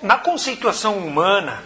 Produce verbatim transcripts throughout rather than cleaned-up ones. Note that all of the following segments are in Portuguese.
Na conceituação humana,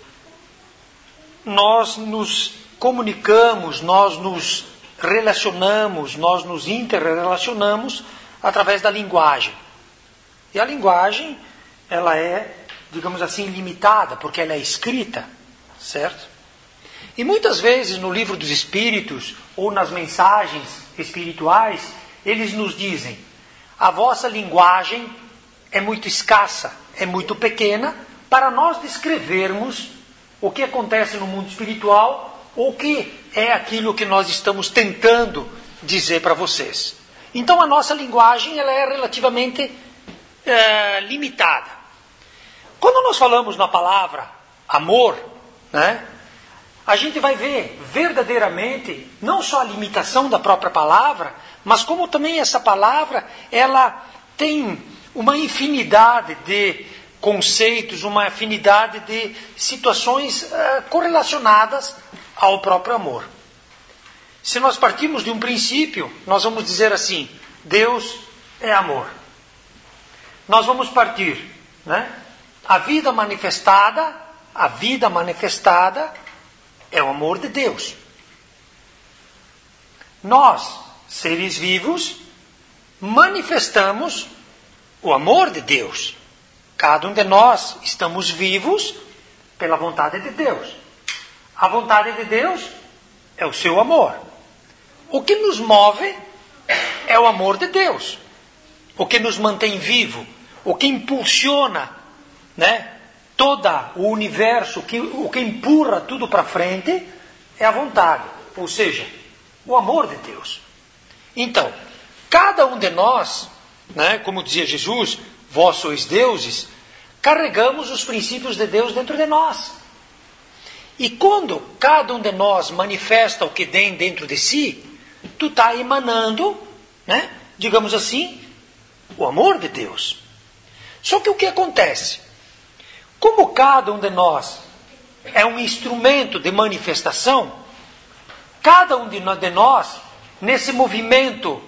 nós nos comunicamos, nós nos relacionamos, nós nos interrelacionamos através da linguagem. E a linguagem, ela é, digamos assim, limitada, porque ela é escrita, certo? E muitas vezes no livro dos Espíritos, ou nas mensagens espirituais, eles nos dizem: a vossa linguagem é muito escassa, é muito pequena, para nós descrevermos o que acontece no mundo espiritual, ou o que é aquilo que nós estamos tentando dizer para vocês. Então a nossa linguagem, ela é relativamente é, limitada. Quando nós falamos na palavra amor, né, a gente vai ver verdadeiramente não só a limitação da própria palavra, mas como também essa palavra, ela tem uma infinidade de conceitos, uma infinidade de situações uh, correlacionadas ao próprio amor. Se nós partirmos de um princípio, nós vamos dizer assim: Deus é amor. Nós vamos partir, né? A vida manifestada, a vida manifestada é o amor de Deus. Nós, seres vivos, manifestamos o amor de Deus. Cada um de nós estamos vivos pela vontade de Deus. A vontade de Deus é o seu amor. O que nos move é o amor de Deus. O que nos mantém vivo, o que impulsiona, né, todo o universo, o que, o que empurra tudo para frente é a vontade, ou seja, o amor de Deus. Então, cada um de nós, né, como dizia Jesus, vós sois deuses, carregamos os princípios de Deus dentro de nós. E quando cada um de nós manifesta o que tem dentro de si, tu está emanando, né, digamos assim, o amor de Deus. Só que o que acontece? Como cada um de nós é um instrumento de manifestação, cada um de nós, nesse movimento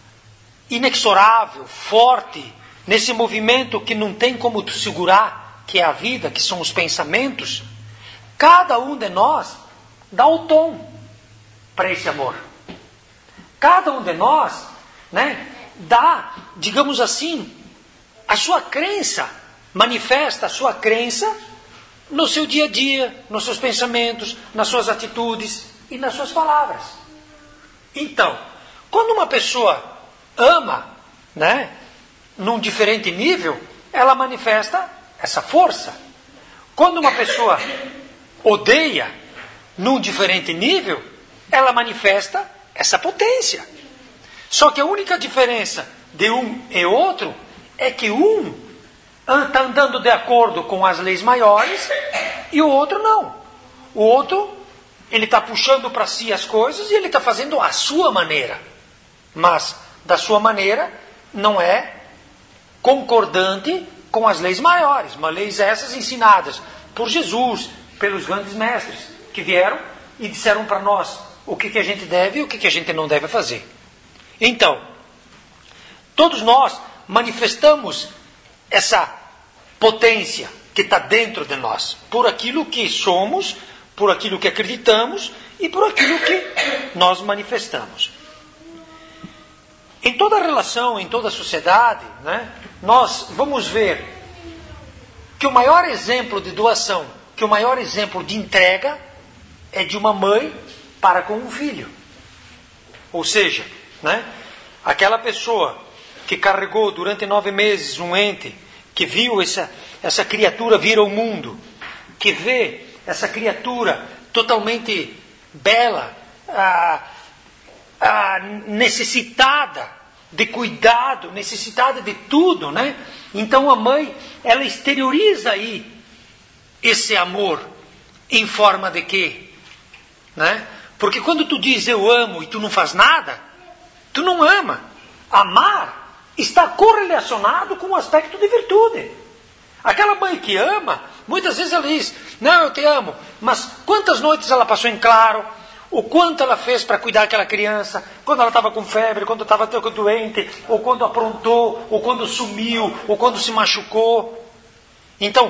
inexorável, forte, nesse movimento que não tem como tu segurar, que é a vida, que são os pensamentos, cada um de nós dá o tom para esse amor. Cada um de nós, né, dá, digamos assim, a sua crença, manifesta a sua crença no seu dia a dia, nos seus pensamentos, nas suas atitudes e nas suas palavras. Então, quando uma pessoa ama, né, num diferente nível, ela manifesta essa força. Quando uma pessoa odeia num diferente nível, ela manifesta essa potência. Só que a única diferença de um e outro é que um está andando de acordo com as leis maiores e o outro não. O outro, ele está puxando para si as coisas e ele está fazendo a sua maneira. Mas, da sua maneira, não é concordante com as leis maiores. Mas leis essas ensinadas por Jesus, pelos grandes mestres, que vieram e disseram para nós o que, que a gente deve e o que, que a gente não deve fazer. Então, todos nós manifestamos essa potência que está dentro de nós, por aquilo que somos, por aquilo que acreditamos e por aquilo que nós manifestamos. Em toda relação, em toda sociedade, né, nós vamos ver que o maior exemplo de doação, que o maior exemplo de entrega é de uma mãe para com um filho. Ou seja, né, aquela pessoa que carregou durante nove meses um ente, que viu essa, essa criatura vir ao mundo, que vê essa criatura totalmente bela, ah, ah, necessitada de cuidado, necessitada de tudo, né? Então a mãe, ela exterioriza aí esse amor em forma de quê? Né? Porque quando tu diz eu amo e tu não faz nada, tu não ama. Amar está correlacionado com o aspecto de virtude. Aquela mãe que ama, muitas vezes ela diz, não, eu te amo, mas quantas noites ela passou em claro, o quanto ela fez para cuidar daquela criança, quando ela estava com febre, quando estava doente, ou quando aprontou, ou quando sumiu, ou quando se machucou. Então,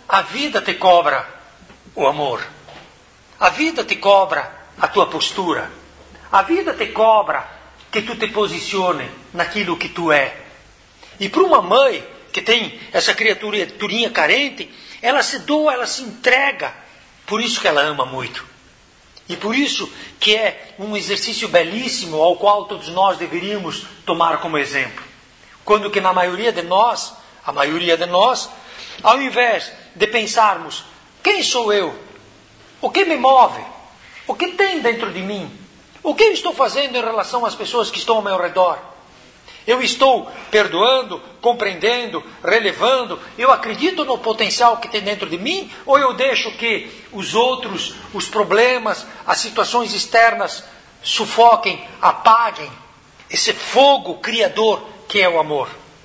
A vida te cobra o amor. A vida te cobra a tua postura. A vida te cobra que tu te posicione naquilo que tu é. E para uma mãe que tem essa criaturinha carente, ela se doa, ela se entrega. Por isso que ela ama muito. E por isso que é um exercício belíssimo ao qual todos nós deveríamos tomar como exemplo. Quando que na maioria de nós, a maioria de nós, ao invés de pensarmos, quem sou eu? O que me move? O que tem dentro de mim? O que eu estou fazendo em relação às pessoas que estão ao meu redor? Eu estou perdoando, compreendendo, relevando? Eu acredito no potencial que tem dentro de mim? Ou eu deixo que os outros, os problemas, as situações externas sufoquem, apaguem esse fogo criador que é o amor?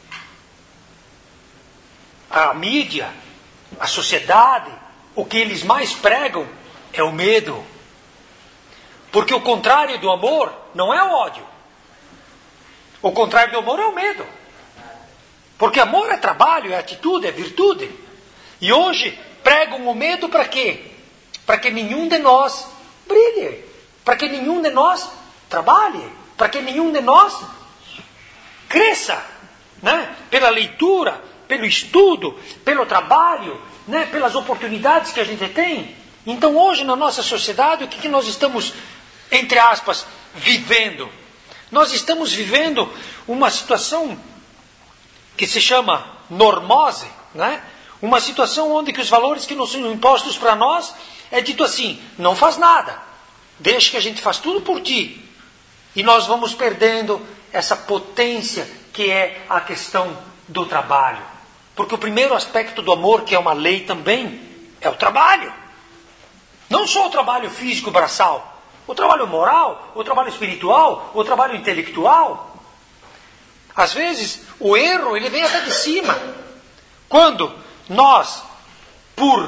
A mídia, a sociedade, o que eles mais pregam é o medo. Porque o contrário do amor não é o ódio. O contrário do amor é o medo. Porque amor é trabalho, é atitude, é virtude. E hoje pregam o medo para quê? Para que nenhum de nós brilhe. Para que nenhum de nós trabalhe. Para que nenhum de nós cresça. Né? Pela leitura, pelo estudo, pelo trabalho, né? Pelas oportunidades que a gente tem. Então hoje na nossa sociedade, o que, que nós estamos, entre aspas, vivendo? Nós estamos vivendo uma situação que se chama normose, né? Uma situação onde que os valores que nos são impostos para nós é dito assim, não faz nada, deixa que a gente faz tudo por ti. E nós vamos perdendo essa potência que é a questão do trabalho. Porque o primeiro aspecto do amor, que é uma lei também, é o trabalho. Não só o trabalho físico braçal, o trabalho moral, o trabalho espiritual, o trabalho intelectual. Às vezes, o erro ele vem até de cima. Quando nós, por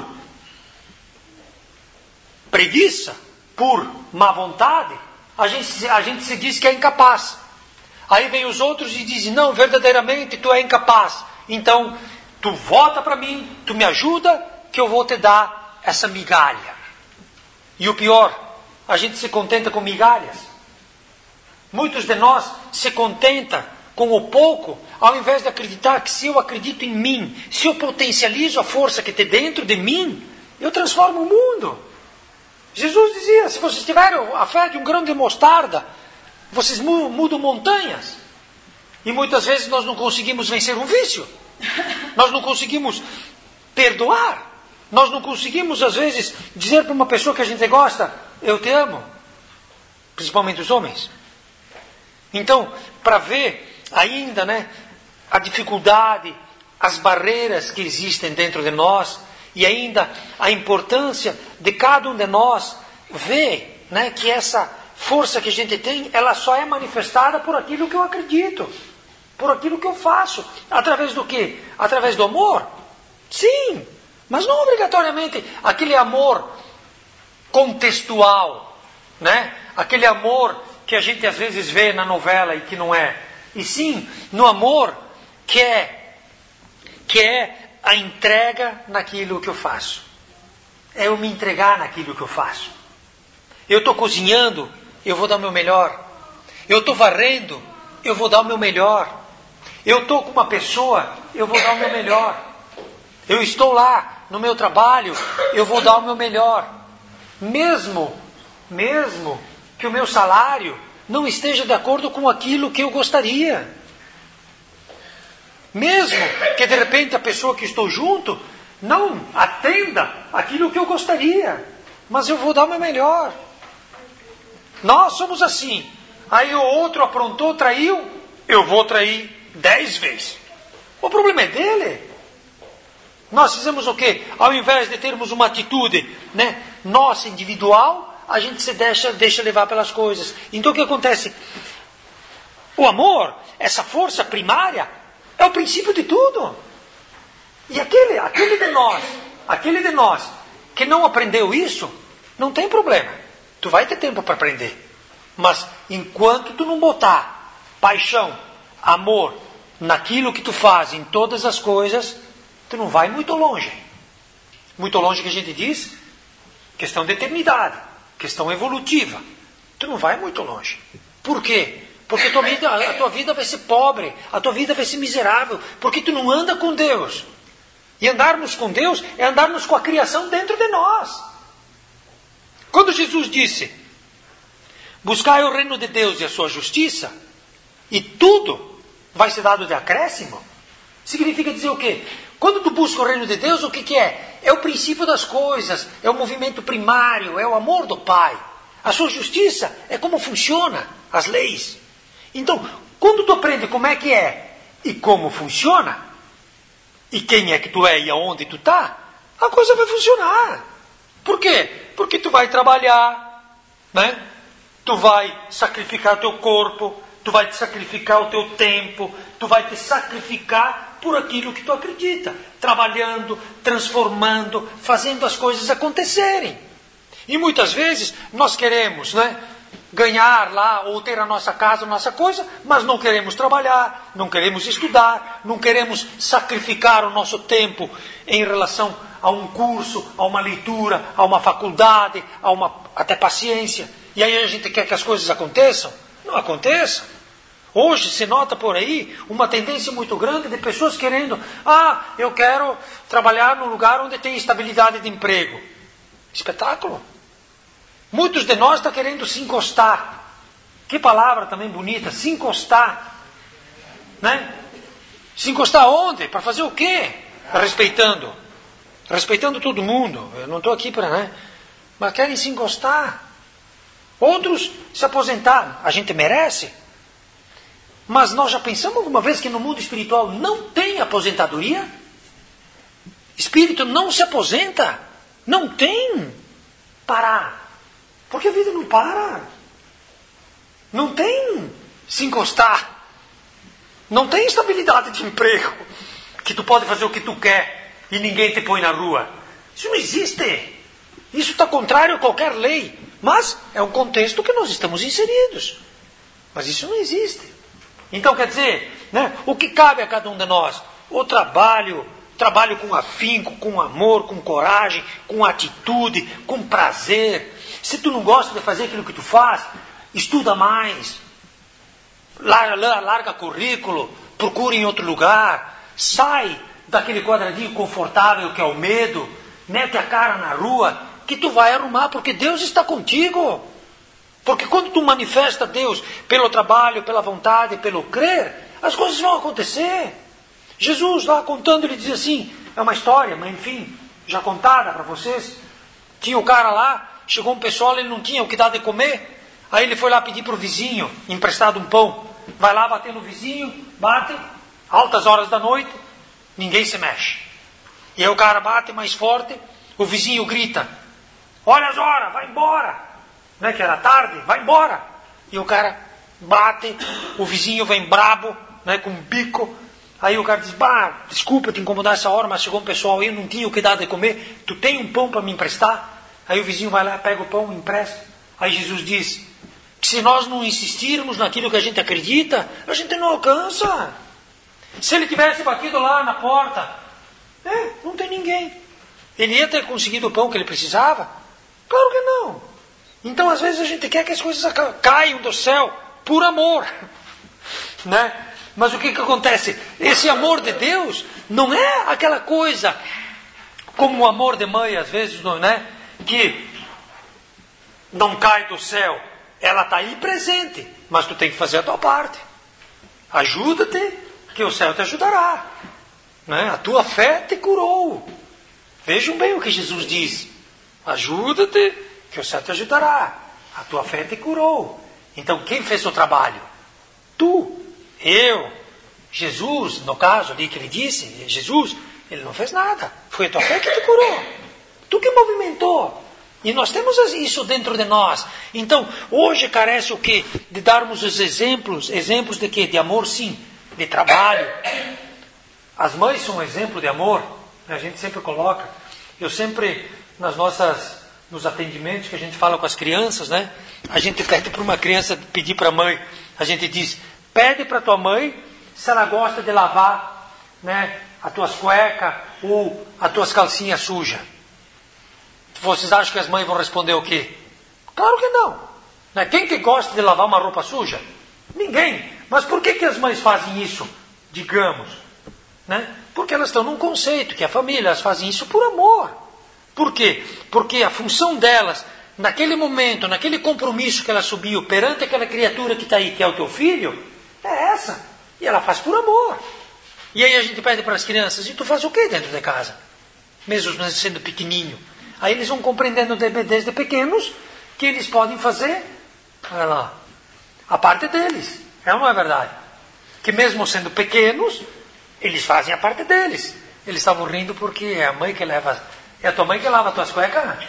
preguiça, por má vontade, a gente, a gente se diz que é incapaz. Aí vem os outros e dizem, não, verdadeiramente tu é incapaz. Então, tu vota para mim, tu me ajuda, que eu vou te dar essa migalha. E o pior, a gente se contenta com migalhas. Muitos de nós se contentam com o pouco, ao invés de acreditar que se eu acredito em mim, se eu potencializo a força que tem dentro de mim, eu transformo o mundo. Jesus dizia, se vocês tiverem a fé de um grão de mostarda, vocês mudam montanhas. E muitas vezes nós não conseguimos vencer um vício. Nós não conseguimos perdoar. Nós não conseguimos, às vezes, dizer para uma pessoa que a gente gosta, eu te amo. Principalmente os homens. Então, para ver ainda, né, a dificuldade, as barreiras que existem dentro de nós, e ainda a importância de cada um de nós ver, né, que essa força que a gente tem, ela só é manifestada por aquilo que eu acredito. Por aquilo que eu faço. Através do quê? Através do amor? Sim. Mas não obrigatoriamente aquele amor contextual, né? Aquele amor que a gente às vezes vê na novela e que não é. E sim, no amor que é, que é a entrega naquilo que eu faço. É eu me entregar naquilo que eu faço. Eu estou cozinhando, eu vou dar o meu melhor. Eu estou varrendo, eu vou dar o meu melhor. Eu estou com uma pessoa, eu vou dar o meu melhor. Eu estou lá no meu trabalho, eu vou dar o meu melhor. Mesmo, mesmo que o meu salário não esteja de acordo com aquilo que eu gostaria. Mesmo que de repente a pessoa que estou junto não atenda aquilo que eu gostaria. Mas eu vou dar o meu melhor. Nós somos assim. Aí o outro aprontou, traiu, eu vou trair dez vezes. O problema é dele. Nós fizemos o quê? Ao invés de termos uma atitude, né, nossa, individual, a gente se deixa, deixa levar pelas coisas. Então o que acontece? O amor, essa força primária, é o princípio de tudo. E aquele, aquele de nós, aquele de nós que não aprendeu isso, não tem problema. Tu vai ter tempo para aprender. Mas enquanto tu não botar paixão, amor, naquilo que tu faz, em todas as coisas, tu não vai muito longe. Muito longe que a gente diz, questão de eternidade, questão evolutiva. Tu não vai muito longe. Por quê? Porque a tua vida, a tua vida vai ser pobre, a tua vida vai ser miserável, porque tu não anda com Deus. E andarmos com Deus é andarmos com a criação dentro de nós. Quando Jesus disse, buscai o reino de Deus e a sua justiça, e tudo vai ser dado de acréscimo, significa dizer o quê? Quando tu busca o reino de Deus, o que, que é? É o princípio das coisas, é o movimento primário, é o amor do Pai. A sua justiça é como funciona as leis. Então, quando tu aprende como é que é e como funciona, e quem é que tu é e aonde tu está, a coisa vai funcionar. Por quê? Porque tu vai trabalhar, né? Tu vai sacrificar o teu corpo, tu vai te sacrificar o teu tempo, tu vai te sacrificar por aquilo que tu acredita, trabalhando, transformando, fazendo as coisas acontecerem. E muitas vezes nós queremos, né, ganhar lá ou ter a nossa casa, a nossa coisa, mas não queremos trabalhar, não queremos estudar, não queremos sacrificar o nosso tempo em relação a um curso, a uma leitura, a uma faculdade, a uma até paciência. E aí a gente quer que as coisas aconteçam? Não aconteçam. Hoje se nota por aí uma tendência muito grande de pessoas querendo, ah, eu quero trabalhar num lugar onde tem estabilidade de emprego. Espetáculo. Muitos de nós estão querendo se encostar. Que palavra também bonita, se encostar. Né? Se encostar onde? Para fazer o quê? Respeitando. Respeitando todo mundo. Eu não estou aqui para... Né? Mas querem se encostar. Outros se aposentar. A gente merece. Mas nós já pensamos alguma vez que no mundo espiritual não tem aposentadoria? Espírito não se aposenta. Não tem parar. Porque a vida não para. Não tem se encostar. Não tem estabilidade de emprego. Que tu pode fazer o que tu quer e ninguém te põe na rua. Isso não existe. Isso está contrário a qualquer lei. Mas é um contexto que nós estamos inseridos. Mas isso não existe. Então quer dizer, né, o que cabe a cada um de nós? O trabalho, trabalho com afinco, com amor, com coragem, com atitude, com prazer. Se tu não gosta de fazer aquilo que tu faz, estuda mais. Larga, larga currículo, procura em outro lugar. Sai daquele quadradinho confortável que é o medo. Mete a cara na rua, que tu vai arrumar, porque Deus está contigo. Porque quando tu manifesta Deus pelo trabalho, pela vontade, pelo crer, as coisas vão acontecer. Jesus lá contando, ele diz assim, é uma história, mas enfim, já contada para vocês. Tinha o cara lá, chegou um pessoal, ele não tinha o que dar de comer. Aí ele foi lá pedir para o vizinho, emprestado um pão. Vai lá bater no vizinho, bate, altas horas da noite, ninguém se mexe. E aí o cara bate mais forte, o vizinho grita, olha as horas, vai embora. Não é que era tarde? Vai embora. E o cara bate, o vizinho vem brabo, né, com um bico. Aí o cara diz, bah, desculpa te incomodar essa hora, mas chegou um pessoal aí, eu não tinha o que dar de comer. Tu tem um pão para me emprestar? Aí o vizinho vai lá, pega o pão e empresta. Aí Jesus diz, que se nós não insistirmos naquilo que a gente acredita, a gente não alcança. Se ele tivesse batido lá na porta, é, não tem ninguém. Ele ia ter conseguido o pão que ele precisava? Claro que não. Então, às vezes, a gente quer que as coisas caiam do céu por amor. Né? Mas o que, que acontece? Esse amor de Deus não é aquela coisa como o amor de mãe, às vezes, não, né? Que não cai do céu. Ela está aí presente, mas tu tem que fazer a tua parte. Ajuda-te, que o céu te ajudará. Né? A tua fé te curou. Vejam bem o que Jesus diz. Ajuda-te, que o céu te ajudará. A tua fé te curou. Então quem fez o trabalho? Tu, eu, Jesus, no caso ali que ele disse, Jesus, ele não fez nada. Foi a tua fé que te curou. Tu que movimentou. E nós temos isso dentro de nós. Então, hoje carece o quê? De darmos os exemplos. Exemplos de quê? De amor, sim. De trabalho. As mães são um exemplo de amor. A gente sempre coloca. Eu sempre, nas nossas, nos atendimentos que a gente fala com as crianças, né? A gente pede para uma criança pedir para a mãe. A gente diz, pede para tua mãe se ela gosta de lavar, né, as tuas cuecas ou as tuas calcinhas sujas. Vocês acham que as mães vão responder o quê? Claro que não. Né? Quem que gosta de lavar uma roupa suja? Ninguém. Mas por que, que as mães fazem isso? Digamos. Né? Porque elas estão num conceito, que é a família, elas fazem isso por amor. Por quê? Porque a função delas, naquele momento, naquele compromisso que ela subiu perante aquela criatura que está aí, que é o teu filho, é essa. E ela faz por amor. E aí a gente pede para as crianças, e tu faz o que dentro de casa? Mesmo sendo pequenininho. Aí eles vão compreendendo desde pequenos que eles podem fazer, olha lá, a parte deles. É ou não é verdade? Que mesmo sendo pequenos, eles fazem a parte deles. Eles estavam rindo porque é a mãe que leva... É a tua mãe que lava as tuas cuecas?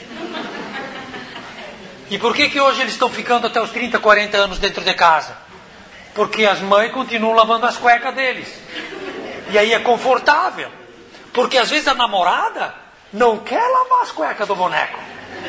E por que que hoje eles estão ficando até os trinta, quarenta anos dentro de casa? Porque as mães continuam lavando as cuecas deles. E aí é confortável. Porque às vezes a namorada não quer lavar as cuecas do boneco.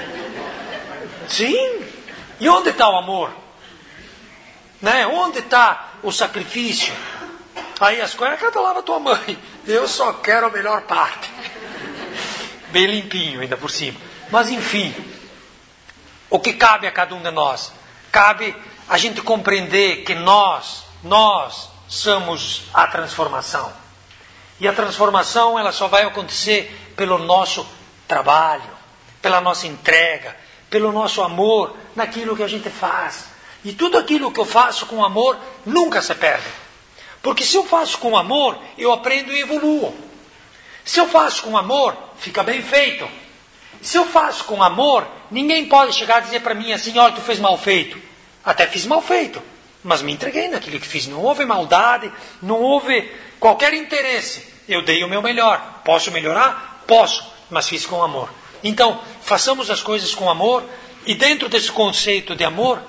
Sim. E onde está o amor? Né? Onde está o sacrifício? Aí as cuecas tu lava tua mãe. Eu só quero a melhor parte. Bem limpinho ainda por cima. Mas enfim, o que cabe a cada um de nós? Cabe a gente compreender que nós, nós somos a transformação. E a transformação ela só vai acontecer pelo nosso trabalho, pela nossa entrega, pelo nosso amor naquilo que a gente faz. E tudo aquilo que eu faço com amor nunca se perde. Porque se eu faço com amor, eu aprendo e evoluo. Se eu faço com amor, fica bem feito. Se eu faço com amor, ninguém pode chegar e dizer para mim assim, olha, tu fez mal feito. Até fiz mal feito, mas me entreguei naquilo que fiz. Não houve maldade, não houve qualquer interesse. Eu dei o meu melhor. Posso melhorar? Posso, mas fiz com amor. Então, façamos as coisas com amor, e dentro desse conceito de amor,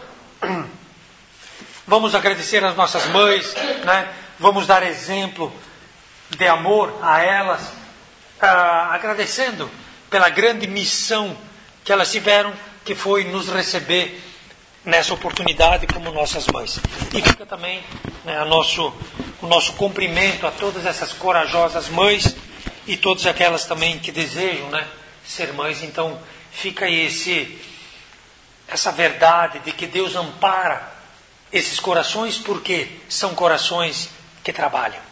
vamos agradecer às nossas mães, né? Vamos dar exemplo de amor a elas, ah, agradecendo pela grande missão que elas tiveram, que foi nos receber nessa oportunidade como nossas mães. E fica também, né, a nosso, o nosso cumprimento a todas essas corajosas mães e todas aquelas também que desejam, né, ser mães. Então fica aí esse, essa verdade de que Deus ampara esses corações, porque são corações que trabalham.